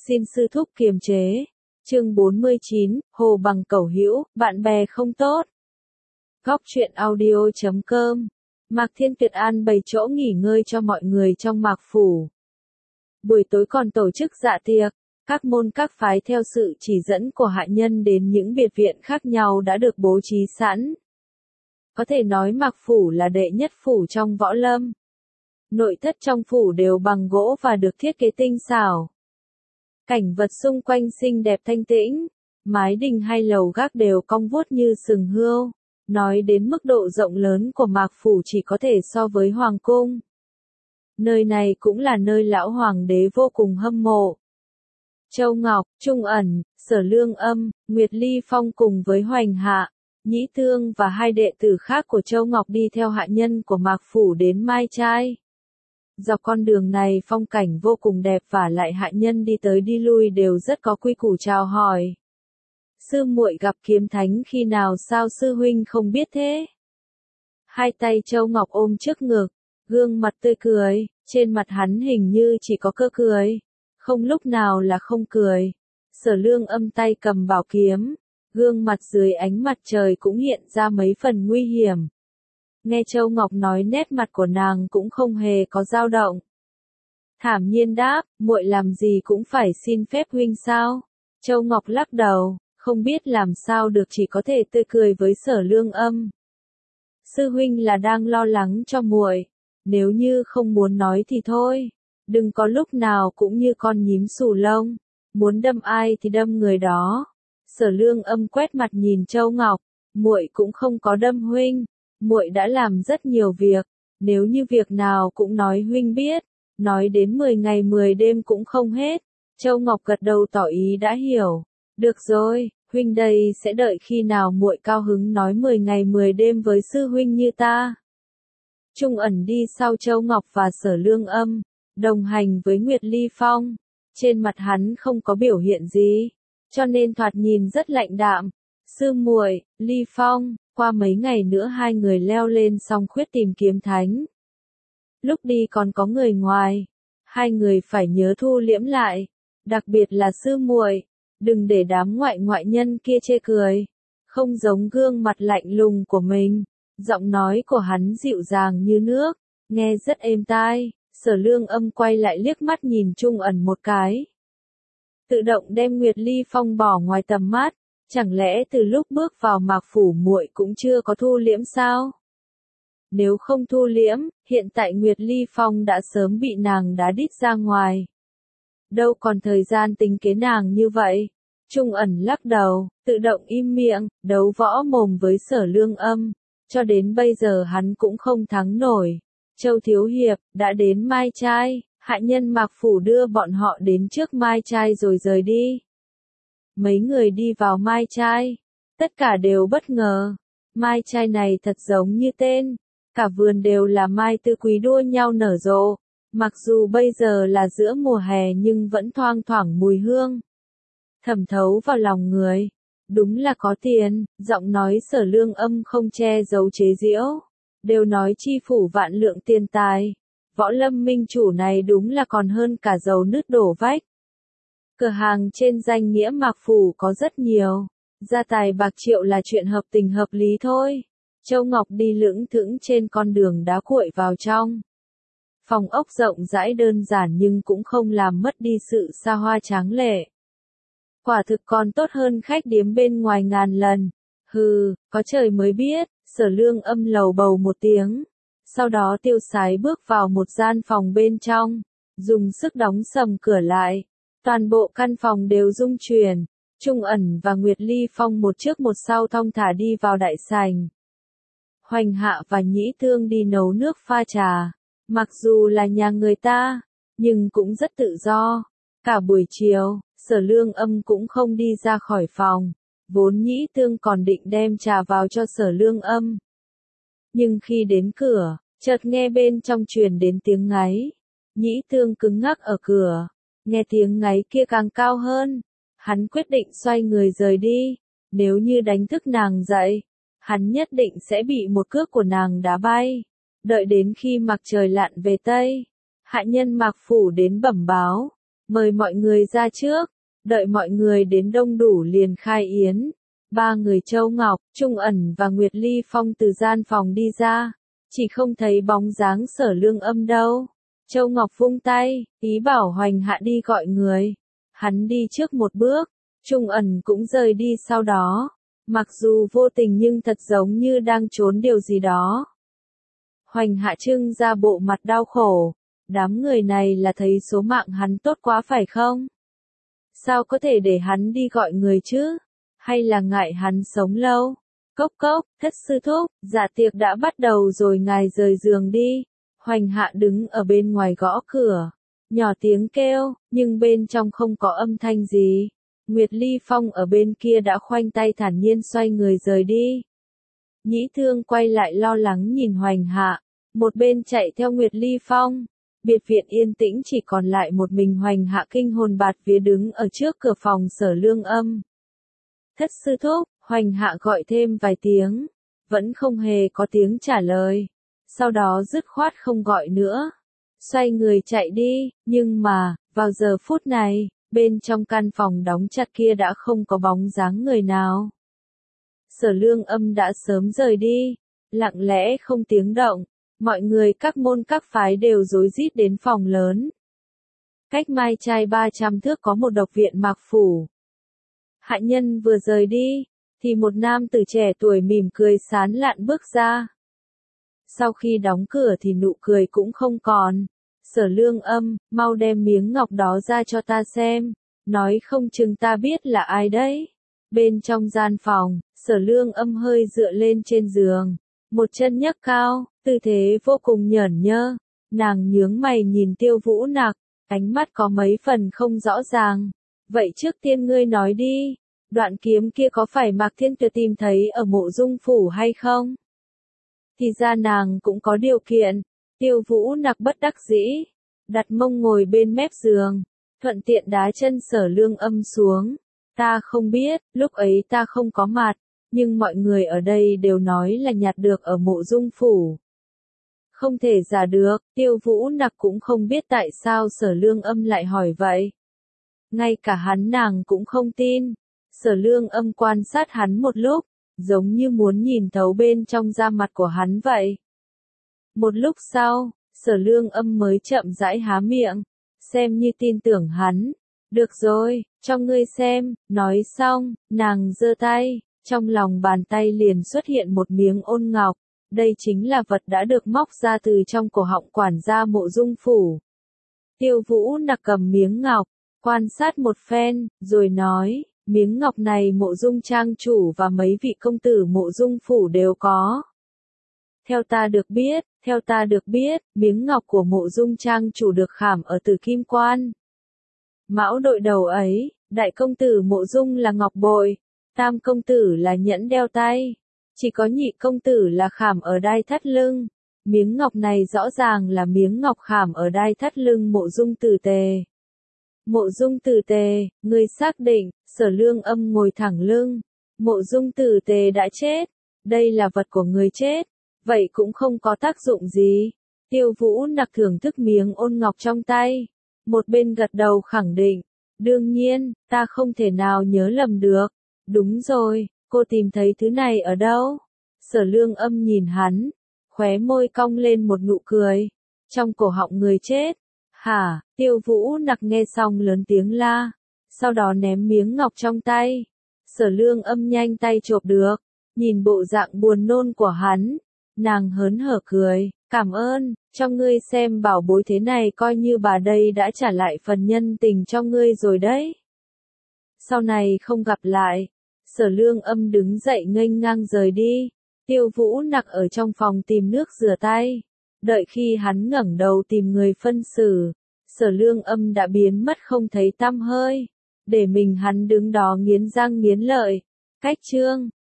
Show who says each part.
Speaker 1: xin sư thúc kiềm chế. Chương 49, Hồ Bằng Cẩu Hữu, bạn bè không tốt. Góc truyện audio.com. Mạc Thiên Tuyệt an bày chỗ nghỉ ngơi cho mọi người trong Mạc Phủ. Buổi tối còn tổ chức dạ tiệc, các môn các phái theo sự chỉ dẫn của hạ nhân đến những biệt viện khác nhau đã được bố trí sẵn. Có thể nói Mạc Phủ là đệ nhất phủ trong võ lâm. Nội thất trong phủ đều bằng gỗ và được thiết kế tinh xảo. Cảnh vật xung quanh xinh đẹp thanh tĩnh, mái đình hay lầu gác đều cong vuốt như sừng hươu. Nói đến mức độ rộng lớn của Mạc Phủ chỉ có thể so với Hoàng Cung. Nơi này cũng là nơi lão hoàng đế vô cùng hâm mộ. Châu Ngọc, Trung Ẩn, Sở Lương Âm, Nguyệt Ly Phong cùng với Hoành Hạ, Nhĩ Thương và hai đệ tử khác của Châu Ngọc đi theo hạ nhân của Mạc Phủ đến Mai Trai. Dọc con đường này phong cảnh vô cùng đẹp và lại hạ nhân đi tới đi lui đều rất có quy củ chào hỏi. Sư muội gặp Kiếm Thánh khi nào sao sư huynh không biết thế? Hai tay Châu Ngọc ôm trước ngực, gương mặt tươi cười, trên mặt hắn hình như chỉ có cơ cười, không lúc nào là không cười. Sở Lương Âm tay cầm bảo kiếm, gương mặt dưới ánh mặt trời cũng hiện ra mấy phần nguy hiểm. Nghe Châu Ngọc nói nét mặt của nàng cũng không hề có dao động. Thản nhiên đáp, muội làm gì cũng phải xin phép huynh sao? Châu Ngọc lắc đầu, không biết làm sao được chỉ có thể tươi cười với Sở Lương Âm. Sư huynh là đang lo lắng cho muội, nếu như không muốn nói thì thôi, đừng có lúc nào cũng như con nhím xù lông, muốn đâm ai thì đâm người đó. Sở Lương Âm quét mặt nhìn Châu Ngọc, muội cũng không có đâm huynh, muội đã làm rất nhiều việc, nếu như việc nào cũng nói huynh biết, nói đến 10 ngày 10 đêm cũng không hết. Châu Ngọc gật đầu tỏ ý đã hiểu. Được rồi, huynh đây sẽ đợi khi nào muội cao hứng nói 10 ngày 10 đêm với sư huynh như ta. Trung Ẩn đi sau Châu Ngọc và Sở Lương Âm, đồng hành với Nguyệt Ly Phong. Trên mặt hắn không có biểu hiện gì, cho nên thoạt nhìn rất lạnh đạm. Sư muội, Ly Phong, qua mấy ngày nữa hai người leo lên song khuyết tìm Kiếm Thánh. Lúc đi còn có người ngoài, hai người phải nhớ thu liễm lại, đặc biệt là sư muội, đừng để đám ngoại nhân kia chê cười, không giống gương mặt lạnh lùng của mình. Giọng nói của hắn dịu dàng như nước, nghe rất êm tai. Sở Lương Âm quay lại liếc mắt nhìn Trung Ẩn một cái, tự động đem Nguyệt Ly Phong bỏ ngoài tầm mắt. Chẳng lẽ từ lúc bước vào Mạc Phủ muội cũng chưa có thu liễm sao? Nếu không thu liễm, hiện tại Nguyệt Ly Phong đã sớm bị nàng đá đít ra ngoài. Đâu còn thời gian tính kế nàng như vậy. Trung Ẩn lắc đầu, tự động im miệng, đấu võ mồm với Sở Lương Âm. Cho đến bây giờ hắn cũng không thắng nổi. Châu Thiếu Hiệp, đã đến Mai Trai, hạ nhân Mạc Phủ đưa bọn họ đến trước Mai Trai rồi rời đi. Mấy người đi vào Mai Trai, tất cả đều bất ngờ. Mai Trai này thật giống như tên, cả vườn đều là mai tươi quý đua nhau nở rộ. Mặc dù bây giờ là giữa mùa hè nhưng vẫn thoang thoảng mùi hương, thẩm thấu vào lòng người. Đúng là có tiền, giọng nói Sở Lương Âm không che giấu chế giễu, đều nói chi phủ vạn lượng tiền tài. Võ lâm minh chủ này đúng là còn hơn cả dầu nứt đổ vách. Cửa hàng trên danh nghĩa Mạc Phủ có rất nhiều, gia tài bạc triệu là chuyện hợp tình hợp lý thôi. Châu Ngọc đi lững thững trên con đường đá cuội vào trong. Phòng ốc rộng rãi đơn giản nhưng cũng không làm mất đi sự xa hoa tráng lệ. Quả thực còn tốt hơn khách điếm bên ngoài ngàn lần. Hừ, có trời mới biết. Sở Lương Âm lầu bầu một tiếng. Sau đó tiêu sái bước vào một gian phòng bên trong, dùng sức đóng sầm cửa lại. Toàn bộ căn phòng đều rung chuyển. Trung Ẩn và Nguyệt Ly Phong một trước một sau thong thả đi vào đại sảnh. Hoành Hạ và Nhĩ Thương đi nấu nước pha trà. Mặc dù là nhà người ta, nhưng cũng rất tự do. Cả buổi chiều, Sở Lương Âm cũng không đi ra khỏi phòng. Vốn Nhĩ Thương còn định đem trà vào cho Sở Lương Âm. Nhưng khi đến cửa, chợt nghe bên trong truyền đến tiếng ngáy. Nhĩ Thương cứng ngắc ở cửa, nghe tiếng ngáy kia càng cao hơn. Hắn quyết định xoay người rời đi. Nếu như đánh thức nàng dậy, hắn nhất định sẽ bị một cước của nàng đá bay. Đợi đến khi mặt trời lặn về Tây, hạ nhân Mạc Phủ đến bẩm báo. mời mọi người ra trước, đợi mọi người đến đông đủ liền khai yến. Ba người Châu Ngọc, Trung Ẩn và Nguyệt Ly Phong từ gian phòng đi ra, chỉ không thấy bóng dáng Sở Lương Âm đâu. Châu Ngọc vung tay, ý bảo Hoành Hạ đi gọi người. Hắn đi trước một bước, Trung Ẩn cũng rời đi sau đó. Mặc dù vô tình nhưng thật giống như đang trốn điều gì đó. Hoành Hạ trưng ra bộ mặt đau khổ. Đám người này là thấy số mạng hắn tốt quá phải không? Sao có thể để hắn đi gọi người chứ? Hay là ngại hắn sống lâu? Cốc cốc, thất sư thúc, dạ tiệc đã bắt đầu rồi ngài rời giường đi. Hoành Hạ đứng ở bên ngoài gõ cửa. Nhỏ tiếng kêu, nhưng bên trong không có âm thanh gì. Nguyệt Ly Phong ở bên kia đã khoanh tay thản nhiên xoay người rời đi. Nhĩ Thương quay lại lo lắng nhìn Hoành Hạ, một bên chạy theo Nguyệt Ly Phong. Biệt viện yên tĩnh chỉ còn lại một mình Hoành Hạ kinh hồn bạt vía đứng ở trước cửa phòng Sở Lương Âm. Thất sư thúc, Hoành Hạ gọi thêm vài tiếng, vẫn không hề có tiếng trả lời. Sau đó dứt khoát không gọi nữa. Xoay người chạy đi, nhưng mà, vào giờ phút này, bên trong căn phòng đóng chặt kia đã không có bóng dáng người nào. Sở Lương Âm đã sớm rời đi, lặng lẽ không tiếng động, mọi người các môn các phái đều rối rít đến phòng lớn. Cách Mai Trai 300 thước có một độc viện Mạc Phủ. Hạ nhân vừa rời đi, thì một nam tử trẻ tuổi mỉm cười sán lạn bước ra. Sau khi đóng cửa thì nụ cười cũng không còn. Sở Lương Âm, mau đem miếng ngọc đó ra cho ta xem, nói không chừng ta biết là ai đấy. Bên trong gian phòng, Sở Lương Âm hơi dựa lên trên giường, một chân nhấc cao, tư thế vô cùng nhởn nhơ. Nàng nhướng mày nhìn Tiêu Vũ Nặc, ánh mắt có mấy phần không rõ ràng. Vậy trước tiên ngươi nói đi, đoạn kiếm kia có phải Mạc Thiên Tuyệt tìm thấy ở Mộ Dung phủ hay không? Thì ra nàng cũng có điều kiện. Tiêu Vũ Nặc bất đắc dĩ, đặt mông ngồi bên mép giường, thuận tiện đá chân Sở Lương Âm xuống. Ta không biết, lúc ấy ta không có mặt, nhưng mọi người ở đây đều nói là nhặt được ở Mộ Dung phủ. Không thể giả được, Tiêu Vũ Nặc cũng không biết tại sao Sở Lương Âm lại hỏi vậy. Ngay cả hắn nàng cũng không tin. Sở Lương Âm quan sát hắn một lúc, giống như muốn nhìn thấu bên trong da mặt của hắn vậy. Một lúc sau, Sở Lương Âm mới chậm rãi há miệng, xem như tin tưởng hắn. Được rồi, cho ngươi xem, nói xong, nàng giơ tay, trong lòng bàn tay liền xuất hiện một miếng ôn ngọc. Đây chính là vật đã được móc ra từ trong cổ họng quản gia Mộ Dung phủ. Tiêu Vũ Nặc cầm miếng ngọc, quan sát một phen, rồi nói, miếng ngọc này Mộ Dung trang chủ và mấy vị công tử Mộ Dung phủ đều có. Theo ta được biết, miếng ngọc của Mộ Dung trang chủ được khảm ở Tử Kim Quan. Mão đội đầu ấy, đại công tử Mộ Dung là ngọc bội, tam công tử là nhẫn đeo tay, chỉ có nhị công tử là khảm ở đai thắt lưng. Miếng ngọc này rõ ràng là miếng ngọc khảm ở đai thắt lưng Mộ Dung Tử Tề. Mộ Dung Tử Tề, ngươi xác định? Sở Lương Âm ngồi thẳng lưng. Mộ Dung Tử Tề đã chết, đây là vật của người chết, vậy cũng không có tác dụng gì. Tiêu Vũ Nặc thưởng thức miếng ôn ngọc trong tay, một bên gật đầu khẳng định, đương nhiên, ta không thể nào nhớ lầm được. Đúng rồi, cô tìm thấy thứ này ở đâu? Sở Lương Âm nhìn hắn, khóe môi cong lên một nụ cười. Trong cổ họng người chết. Hả? Tiêu Vũ Nặc nghe xong lớn tiếng la, sau đó ném miếng ngọc trong tay. Sở Lương Âm nhanh tay chộp được, nhìn bộ dạng buồn nôn của hắn, nàng hớn hở cười, cảm ơn, cho ngươi xem bảo bối thế này coi như bà đây đã trả lại phần nhân tình cho ngươi rồi đấy. Sau này không gặp lại. Sở Lương Âm đứng dậy nghênh ngang rời đi. Tiêu Vũ Nặc ở trong phòng tìm nước rửa tay. Đợi khi hắn ngẩng đầu tìm người phân xử, Sở Lương Âm đã biến mất không thấy tăm hơi. Để mình hắn đứng đó nghiến răng nghiến lợi. Cách chương